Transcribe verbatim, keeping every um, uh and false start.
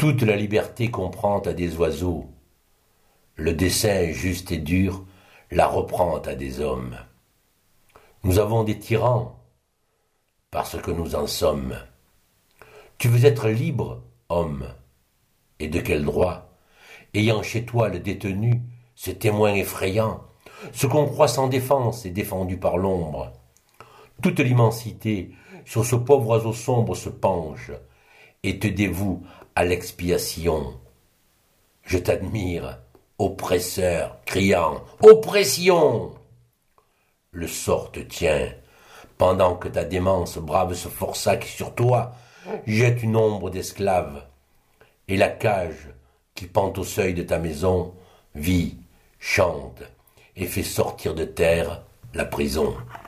Toute la liberté comprend à des oiseaux. Le dessein juste et dur la reprend à des hommes. Nous avons des tyrans, parce que nous en sommes. Tu veux être libre, homme, et de quel droit, ayant chez toi le détenu, ce témoin effrayant, ce qu'on croit sans défense et défendu par l'ombre. Toute l'immensité sur ce pauvre oiseau sombre se penche et te dévoue à l'expiation. Je t'admire, oppresseur, criant « Oppression !» Le sort te tient, pendant que ta démence brave ce forçat qui sur toi jette une ombre d'esclave, et la cage qui pend au seuil de ta maison vit, chante et fait sortir de terre la prison.